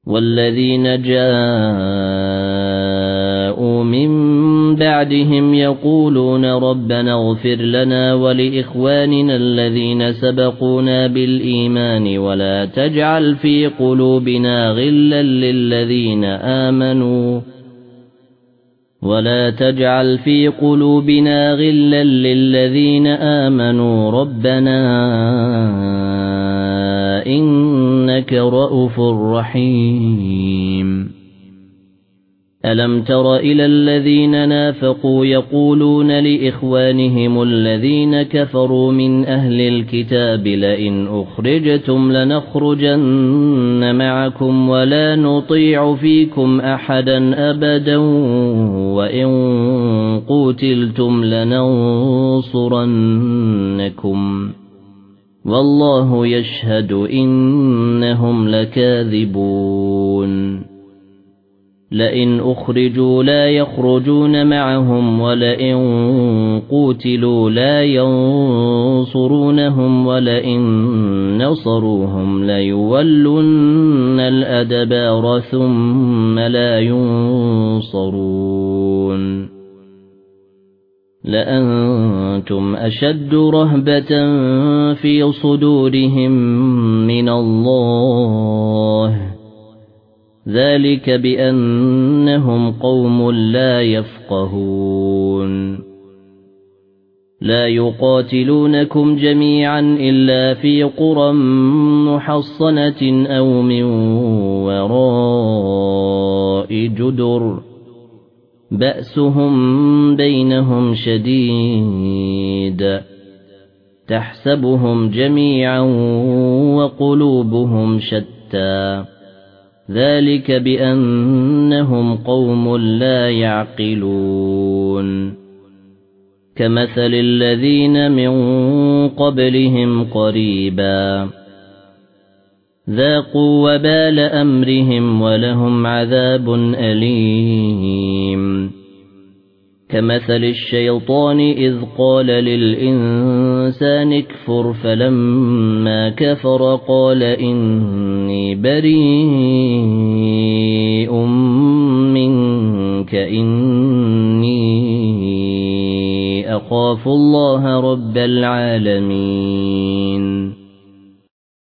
والذين جاءوا من بعدهم يقولون ربنا اغفر لنا ولإخواننا الذين سبقونا بالإيمان ولا تجعل في قلوبنا غلا للذين آمنوا ربنا إنك رؤوف رحيم ألم تر إلى الذين نافقوا يقولون لإخوانهم الذين كفروا من أهل الكتاب لئن أخرجتم لنخرجن معكم ولا نطيع فيكم أحدا أبدا وإن قتلتم لننصرنكم والله يشهد إنهم لكاذبون لئن أخرجوا لا يخرجون معهم ولئن قتلوا لا ينصرونهم ولئن نصروهم ليولن الأدبار ثم لا ينصرون لأنتم أشد رهبة في صدورهم من الله ذلك بأنهم قوم لا يفقهون لا يقاتلونكم جميعا إلا في قرى محصنة أو من وراء جدر بأسهم بينهم شديد تحسبهم جميعا وقلوبهم شتى ذلك بأنهم قوم لا يعقلون كمثل الذين من قبلهم قريبا ذاقوا وبال أمرهم ولهم عذاب أليم كمثل الشيطان إذ قال للإنسان اكفر فلما كفر قال إني بريء منك إني أخاف الله رب العالمين